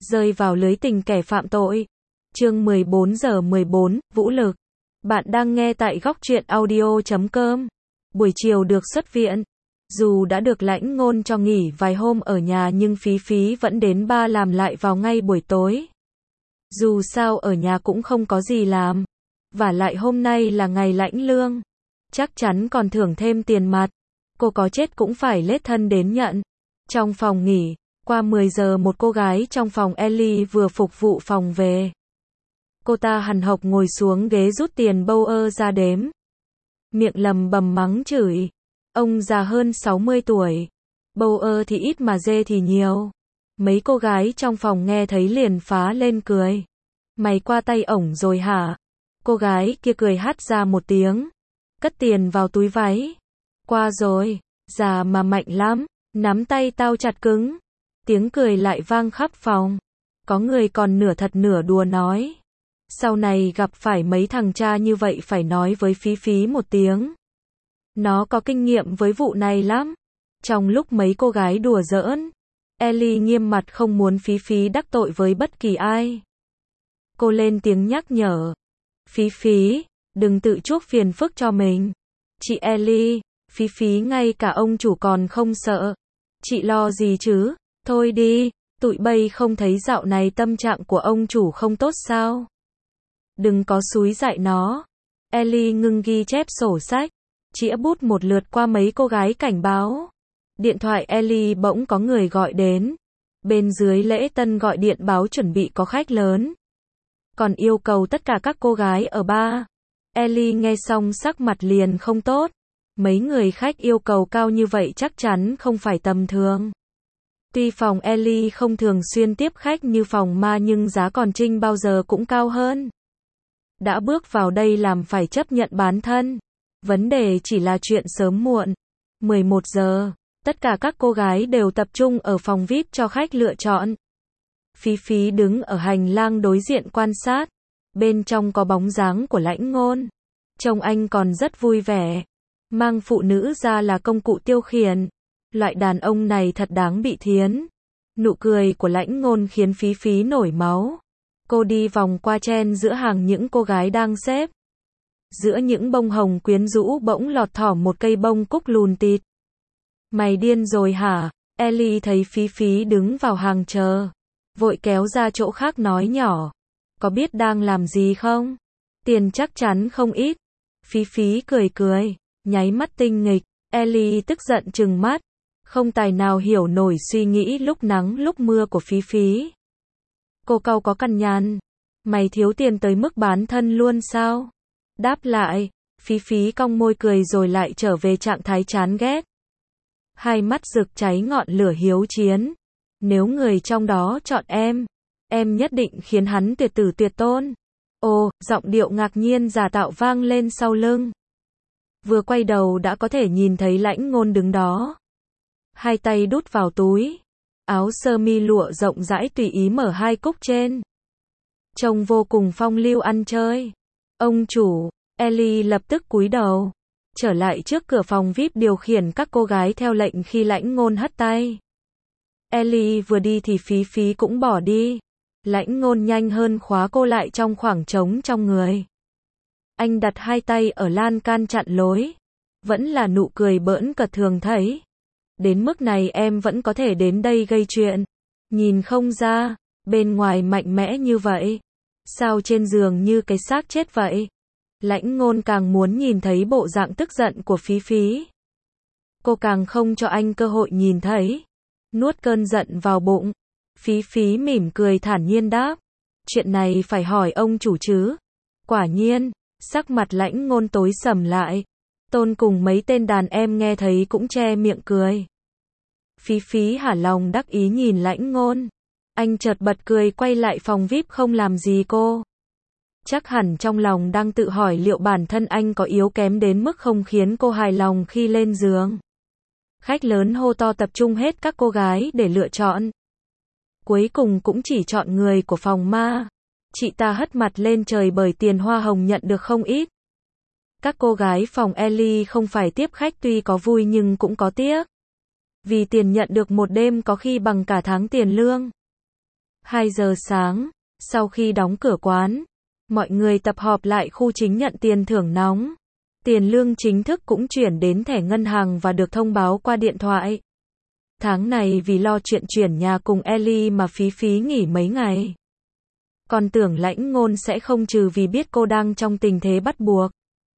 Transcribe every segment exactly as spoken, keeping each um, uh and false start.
rơi vào lưới tình kẻ phạm tội. Chương mười bốn giờ mười bốn, Vũ lực. Bạn đang nghe tại góc truyện audio chấm com. Buổi chiều được xuất viện. Dù đã được Lãnh Ngôn cho nghỉ vài hôm ở nhà nhưng Phí Phí vẫn đến ba làm lại vào ngay buổi tối. Dù sao ở nhà cũng không có gì làm. Vả lại hôm nay là ngày lãnh lương. Chắc chắn còn thưởng thêm tiền mặt. Cô có chết cũng phải lết thân đến nhận. Trong phòng nghỉ, qua mười giờ một cô gái trong phòng Ellie vừa phục vụ phòng về. Cô ta hằn học ngồi xuống ghế rút tiền Bauer ra đếm. Miệng lầm bầm mắng chửi. Ông già hơn sáu mươi tuổi. Bauer thì ít mà dê thì nhiều. Mấy cô gái trong phòng nghe thấy liền phá lên cười. Mày qua tay ổng rồi hả? Cô gái kia cười hắt ra một tiếng. Cất tiền vào túi váy. Qua rồi. Già mà mạnh lắm. Nắm tay tao chặt cứng. Tiếng cười lại vang khắp phòng. Có người còn nửa thật nửa đùa nói. Sau này gặp phải mấy thằng cha như vậy phải nói với Phí Phí một tiếng. Nó có kinh nghiệm với vụ này lắm. Trong lúc mấy cô gái đùa giỡn, Ellie nghiêm mặt không muốn Phí Phí đắc tội với bất kỳ ai. Cô lên tiếng nhắc nhở. Phí Phí, đừng tự chuốc phiền phức cho mình. Chị Ellie, Phí Phí ngay cả ông chủ còn không sợ. Chị lo gì chứ? Thôi đi, tụi bay không thấy dạo này tâm trạng của ông chủ không tốt sao? Đừng có xúi dại nó. Ellie ngưng ghi chép sổ sách, chĩa bút một lượt qua mấy cô gái cảnh báo. Điện thoại Ellie bỗng có người gọi đến. Bên dưới lễ tân gọi điện báo chuẩn bị có khách lớn. Còn yêu cầu tất cả các cô gái ở bar. Ellie nghe xong sắc mặt liền không tốt. Mấy người khách yêu cầu cao như vậy chắc chắn không phải tầm thường. Tuy phòng Ellie không thường xuyên tiếp khách như phòng ma nhưng giá còn Trinh bao giờ cũng cao hơn. Đã bước vào đây làm phải chấp nhận bán thân. Vấn đề chỉ là chuyện sớm muộn. mười một giờ, tất cả các cô gái đều tập trung ở phòng vi ai pi cho khách lựa chọn. Phí Phí đứng ở hành lang đối diện quan sát. Bên trong có bóng dáng của Lãnh Ngôn. Trông anh còn rất vui vẻ. Mang phụ nữ ra là công cụ tiêu khiển. Loại đàn ông này thật đáng bị thiến. Nụ cười của Lãnh Ngôn khiến Phí Phí nổi máu. Cô đi vòng qua chen giữa hàng những cô gái đang xếp. Giữa những bông hồng quyến rũ bỗng lọt thỏm một cây bông cúc lùn tịt. Mày điên rồi hả? Ellie thấy Phí Phí đứng vào hàng chờ. Vội kéo ra chỗ khác nói nhỏ. Có biết đang làm gì không? Tiền chắc chắn không ít. Phí Phí cười cười, nháy mắt tinh nghịch. Ellie tức giận trừng mắt. Không tài nào hiểu nổi suy nghĩ lúc nắng lúc mưa của Phí Phí. Cô cau có căn nhăn. Mày thiếu tiền tới mức bán thân luôn sao? Đáp lại, Phí Phí cong môi cười rồi lại trở về trạng thái chán ghét. Hai mắt rực cháy ngọn lửa hiếu chiến. Nếu người trong đó chọn em, em nhất định khiến hắn tuyệt tử tuyệt tôn. Ồ, giọng điệu ngạc nhiên giả tạo vang lên sau lưng. Vừa quay đầu đã có thể nhìn thấy Lãnh Ngôn đứng đó. Hai tay đút vào túi. Áo sơ mi lụa rộng rãi tùy ý mở hai cúc trên. Trông vô cùng phong lưu ăn chơi. Ông chủ, Ellie lập tức cúi đầu. Trở lại trước cửa phòng vi ai pi điều khiển các cô gái theo lệnh khi Lãnh Ngôn hất tay. Ellie vừa đi thì Phí Phí cũng bỏ đi. Lãnh Ngôn nhanh hơn khóa cô lại trong khoảng trống trong người. Anh đặt hai tay ở lan can chặn lối. Vẫn là nụ cười bỡn cợt thường thấy. Đến mức này em vẫn có thể đến đây gây chuyện. Nhìn không ra, bên ngoài mạnh mẽ như vậy. Sao trên giường như cái xác chết vậy? Lãnh Ngôn càng muốn nhìn thấy bộ dạng tức giận của Phí Phí. Cô càng không cho anh cơ hội nhìn thấy. Nuốt cơn giận vào bụng. Phí Phí mỉm cười thản nhiên đáp. Chuyện này phải hỏi ông chủ chứ. Quả nhiên, sắc mặt Lãnh Ngôn tối sầm lại. Tôn cùng mấy tên đàn em nghe thấy cũng che miệng cười. Phí Phí hả lòng đắc ý nhìn Lãnh Ngôn. Anh chợt bật cười quay lại phòng vi ai pi không làm gì cô. Chắc hẳn trong lòng đang tự hỏi liệu bản thân anh có yếu kém đến mức không khiến cô hài lòng khi lên giường. Khách lớn hô to tập trung hết các cô gái để lựa chọn. Cuối cùng cũng chỉ chọn người của phòng ma. Chị ta hất mặt lên trời bởi tiền hoa hồng nhận được không ít. Các cô gái phòng Ellie không phải tiếp khách tuy có vui nhưng cũng có tiếc. Vì tiền nhận được một đêm có khi bằng cả tháng tiền lương. hai giờ sáng, sau khi đóng cửa quán, mọi người tập họp lại khu chính nhận tiền thưởng nóng. Tiền lương chính thức cũng chuyển đến thẻ ngân hàng và được thông báo qua điện thoại. Tháng này vì lo chuyện chuyển nhà cùng Ellie mà Phí Phí nghỉ mấy ngày. Còn tưởng Lãnh Ngôn sẽ không trừ vì biết cô đang trong tình thế bắt buộc.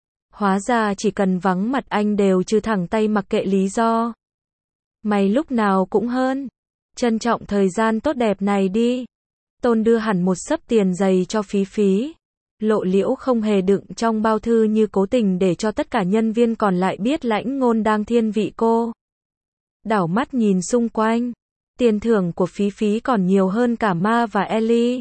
Hóa ra chỉ cần vắng mặt anh đều trừ thẳng tay mặc kệ lý do. Mày lúc nào cũng hơn. Trân trọng thời gian tốt đẹp này đi. Tôn đưa hẳn một xấp tiền dày cho Phí Phí. Lộ liễu không hề đựng trong bao thư như cố tình để cho tất cả nhân viên còn lại biết Lãnh Ngôn đang thiên vị cô. Đảo mắt nhìn xung quanh. Tiền thưởng của Phí Phí còn nhiều hơn cả Ma và Ellie.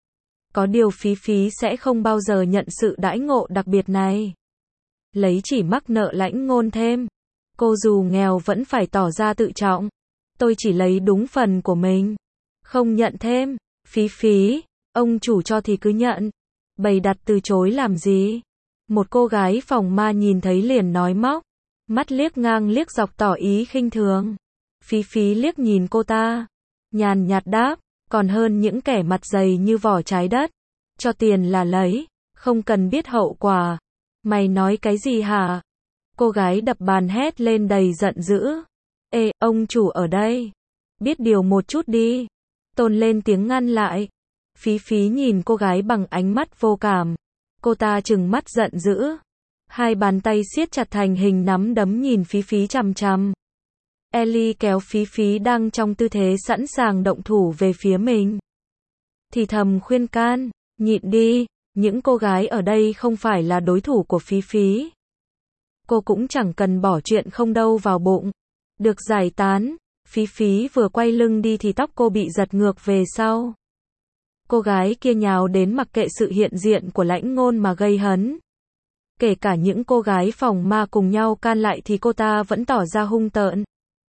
Có điều Phí Phí sẽ không bao giờ nhận sự đãi ngộ đặc biệt này. Lấy chỉ mắc nợ Lãnh Ngôn thêm. Cô dù nghèo vẫn phải tỏ ra tự trọng. Tôi chỉ lấy đúng phần của mình. Không nhận thêm. Phí Phí, ông chủ cho thì cứ nhận. Bày đặt từ chối làm gì? Một cô gái phòng Ma nhìn thấy liền nói móc. Mắt liếc ngang liếc dọc tỏ ý khinh thường. Phí Phí liếc nhìn cô ta. Nhàn nhạt đáp, còn hơn những kẻ mặt dày như vỏ trái đất. Cho tiền là lấy, không cần biết hậu quả. Mày nói cái gì hả? Cô gái đập bàn hét lên đầy giận dữ. Ê, ông chủ ở đây. Biết điều một chút đi. Tôn lên tiếng ngăn lại. Phí Phí nhìn cô gái bằng ánh mắt vô cảm. Cô ta trừng mắt giận dữ. Hai bàn tay siết chặt thành hình nắm đấm nhìn Phí Phí chằm chằm. Ellie kéo Phí Phí đang trong tư thế sẵn sàng động thủ về phía mình. Thì thầm khuyên can, nhịn đi, những cô gái ở đây không phải là đối thủ của Phí Phí. Cô cũng chẳng cần bỏ chuyện không đâu vào bụng. Được giải tán, Phí Phí vừa quay lưng đi thì tóc cô bị giật ngược về sau. Cô gái kia nhào đến mặc kệ sự hiện diện của Lãnh Ngôn mà gây hấn. Kể cả những cô gái phòng Ma cùng nhau can lại thì cô ta vẫn tỏ ra hung tợn.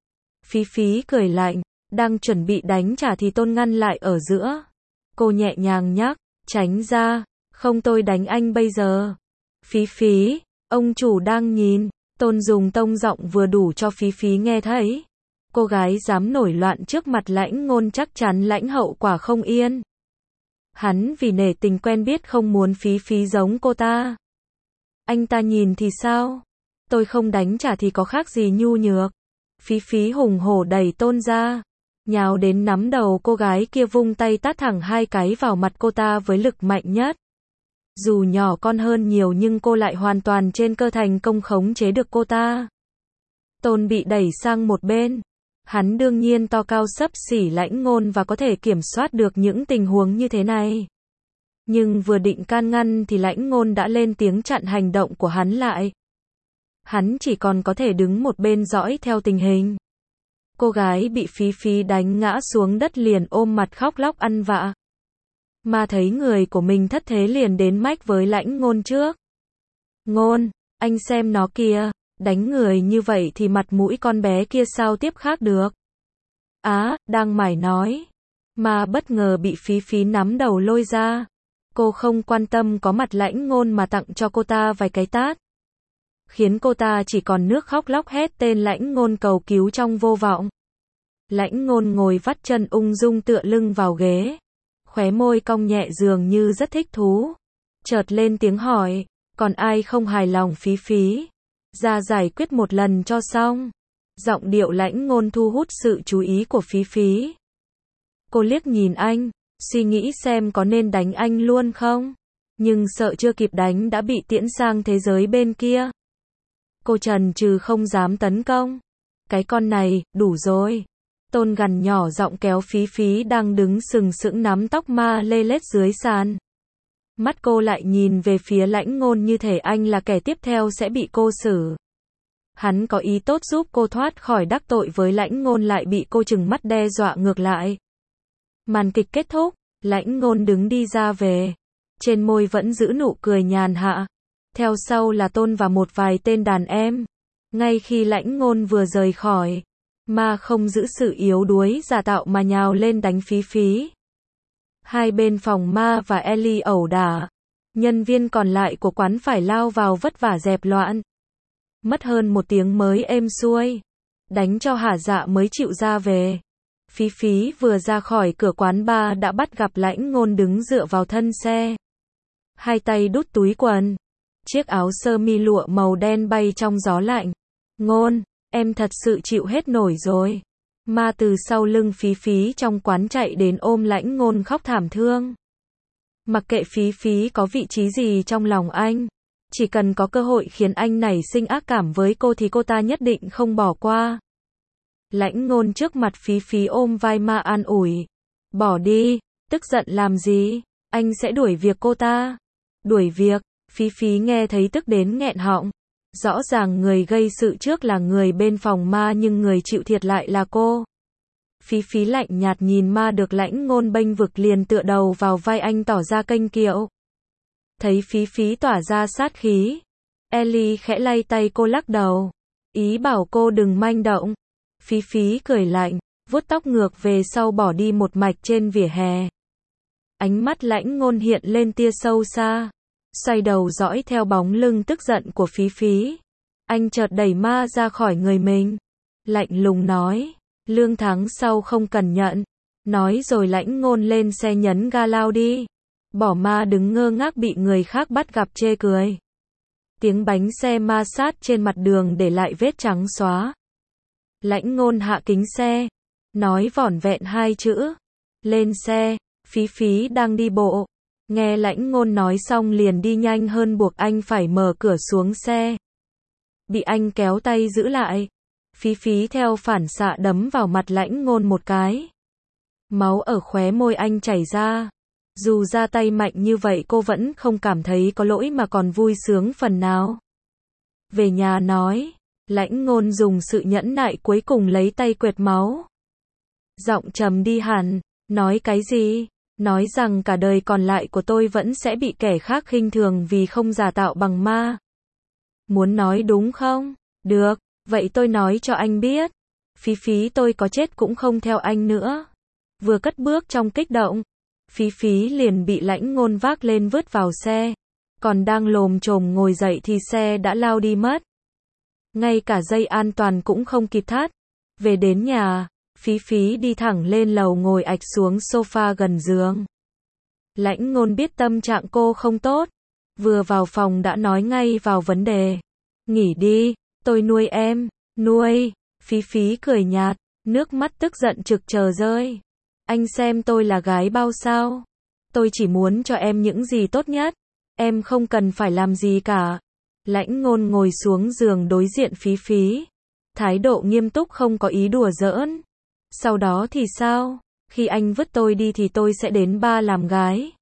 Phí Phí cười lạnh, đang chuẩn bị đánh trả thì Tôn ngăn lại ở giữa. Cô nhẹ nhàng nhắc, tránh ra, không tôi đánh anh bây giờ. Phí Phí, ông chủ đang nhìn. Tôn dùng tông giọng vừa đủ cho Phí Phí nghe thấy. Cô gái dám nổi loạn trước mặt Lãnh Ngôn chắc chắn lãnh hậu quả không yên. Hắn vì nể tình quen biết không muốn Phí Phí giống cô ta. Anh ta nhìn thì sao? Tôi không đánh trả thì có khác gì nhu nhược. Phí Phí hùng hổ đẩy Tôn ra. Nhào đến nắm đầu cô gái kia vung tay tát thẳng hai cái vào mặt cô ta với lực mạnh nhất. Dù nhỏ con hơn nhiều nhưng cô lại hoàn toàn trên cơ thành công khống chế được cô ta. Tôn bị đẩy sang một bên. Hắn đương nhiên to cao xấp xỉ Lãnh Ngôn và có thể kiểm soát được những tình huống như thế này. Nhưng vừa định can ngăn thì Lãnh Ngôn đã lên tiếng chặn hành động của hắn lại. Hắn chỉ còn có thể đứng một bên dõi theo tình hình. Cô gái bị Phí Phí đánh ngã xuống đất liền ôm mặt khóc lóc ăn vạ. Mà thấy người của mình thất thế liền đến mách với Lãnh Ngôn trước. Ngôn, anh xem nó kìa, đánh người như vậy thì mặt mũi con bé kia sao tiếp khác được. Á, đang mải nói. Mà bất ngờ bị Phí Phí nắm đầu lôi ra. Cô không quan tâm có mặt Lãnh Ngôn mà tặng cho cô ta vài cái tát. Khiến cô ta chỉ còn nước khóc lóc hét tên Lãnh Ngôn cầu cứu trong vô vọng. Lãnh Ngôn ngồi vắt chân ung dung tựa lưng vào ghế. Khóe môi cong nhẹ dường như rất thích thú. Chợt lên tiếng hỏi, còn ai không hài lòng Phí Phí? Ra giải quyết một lần cho xong. Giọng điệu Lãnh Ngôn thu hút sự chú ý của Phí Phí. Cô liếc nhìn anh, suy nghĩ xem có nên đánh anh luôn không? Nhưng sợ chưa kịp đánh đã bị tiễn sang thế giới bên kia. Cô chần chừ không dám tấn công. Cái con này, đủ rồi. Tôn gằn nhỏ giọng kéo Phí Phí đang đứng sừng sững nắm tóc Ma lê lết dưới sàn. Mắt cô lại nhìn về phía Lãnh Ngôn như thể anh là kẻ tiếp theo sẽ bị cô xử. Hắn có ý tốt giúp cô thoát khỏi đắc tội với Lãnh Ngôn lại bị cô trừng mắt đe dọa ngược lại. Màn kịch kết thúc, Lãnh Ngôn đứng đi ra về. Trên môi vẫn giữ nụ cười nhàn hạ. Theo sau là Tôn và một vài tên đàn em. Ngay khi Lãnh Ngôn vừa rời khỏi, Ma không giữ sự yếu đuối giả tạo mà nhào lên đánh Phí Phí. Hai bên phòng Ma và Ellie ẩu đả. Nhân viên còn lại của quán phải lao vào vất vả dẹp loạn. Mất hơn một tiếng mới êm xuôi. Đánh cho hả dạ mới chịu ra về. Phí Phí vừa ra khỏi cửa quán bar đã bắt gặp Lãnh Ngôn đứng dựa vào thân xe. Hai tay đút túi quần. Chiếc áo sơ mi lụa màu đen bay trong gió lạnh. Ngôn, em thật sự chịu hết nổi rồi. Ma từ sau lưng Phí Phí trong quán chạy đến ôm Lãnh Ngôn khóc thảm thương. Mặc kệ Phí Phí có vị trí gì trong lòng anh, chỉ cần có cơ hội khiến anh nảy sinh ác cảm với cô thì cô ta nhất định không bỏ qua. Lãnh Ngôn trước mặt Phí Phí ôm vai Ma an ủi. Bỏ đi, tức giận làm gì, anh sẽ đuổi việc cô ta. Đuổi việc, Phí Phí nghe thấy tức đến nghẹn họng. Rõ ràng người gây sự trước là người bên phòng Ma nhưng người chịu thiệt lại là cô. Phí Phí lạnh nhạt nhìn Ma được Lãnh Ngôn bênh vực liền tựa đầu vào vai anh tỏ ra kênh kiệu. Thấy Phí Phí tỏa ra sát khí, Ellie khẽ lay tay cô lắc đầu, ý bảo cô đừng manh động. Phí Phí cười lạnh, vuốt tóc ngược về sau bỏ đi một mạch trên vỉa hè. Ánh mắt Lãnh Ngôn hiện lên tia sâu xa, xoay đầu dõi theo bóng lưng tức giận của Phí Phí. Anh chợt đẩy Ma ra khỏi người mình, lạnh lùng nói, lương tháng sau không cần nhận. Nói rồi Lãnh Ngôn lên xe nhấn ga lao đi. Bỏ Ma đứng ngơ ngác bị người khác bắt gặp chê cười. Tiếng bánh xe ma sát trên mặt đường để lại vết trắng xóa. Lãnh Ngôn hạ kính xe, nói vỏn vẹn hai chữ. Lên xe. Phí Phí đang đi bộ. Nghe Lãnh Ngôn nói xong liền đi nhanh hơn buộc anh phải mở cửa xuống xe. Bị anh kéo tay giữ lại. Phí Phí theo phản xạ đấm vào mặt Lãnh Ngôn một cái. Máu ở khóe môi anh chảy ra. Dù ra tay mạnh như vậy cô vẫn không cảm thấy có lỗi mà còn vui sướng phần nào. Về nhà nói, Lãnh Ngôn dùng sự nhẫn nại cuối cùng lấy tay quệt máu. Giọng trầm đi hẳn, nói cái gì? Nói rằng cả đời còn lại của tôi vẫn sẽ bị kẻ khác khinh thường vì không giả tạo bằng Ma. Muốn nói đúng không? Được, vậy tôi nói cho anh biết. Phí Phí tôi có chết cũng không theo anh nữa. Vừa cất bước trong kích động, Phí Phí liền bị Lãnh Ngôn vác lên vứt vào xe. Còn đang lồm chồm ngồi dậy thì xe đã lao đi mất. Ngay cả dây an toàn cũng không kịp thắt. Về đến nhà, Phí Phí đi thẳng lên lầu ngồi ạch xuống sofa gần giường. Lãnh Ngôn biết tâm trạng cô không tốt. Vừa vào phòng đã nói ngay vào vấn đề. Nghỉ đi, tôi nuôi em. Nuôi. Phí Phí cười nhạt, nước mắt tức giận trực chờ rơi. Anh xem tôi là gái bao sao? Tôi chỉ muốn cho em những gì tốt nhất. Em không cần phải làm gì cả. Lãnh Ngôn ngồi xuống giường đối diện Phí Phí. Thái độ nghiêm túc không có ý đùa giỡn. Sau đó thì sao? Khi anh vứt tôi đi thì tôi sẽ đến bar làm gái.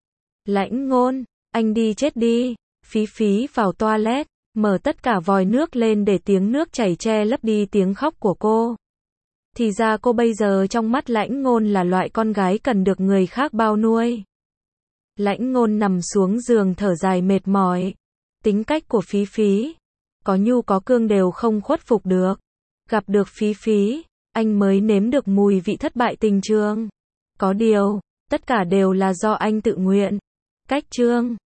Lãnh Ngôn, anh đi chết đi. Phí Phí vào toilet, mở tất cả vòi nước lên để tiếng nước chảy che lấp đi tiếng khóc của cô. Thì ra cô bây giờ trong mắt Lãnh Ngôn là loại con gái cần được người khác bao nuôi. Lãnh Ngôn nằm xuống giường thở dài mệt mỏi. Tính cách của Phí Phí, có nhu có cương đều không khuất phục được. Gặp được Phí Phí, anh mới nếm được mùi vị thất bại tình trường. Có điều, tất cả đều là do anh tự nguyện. Cách chương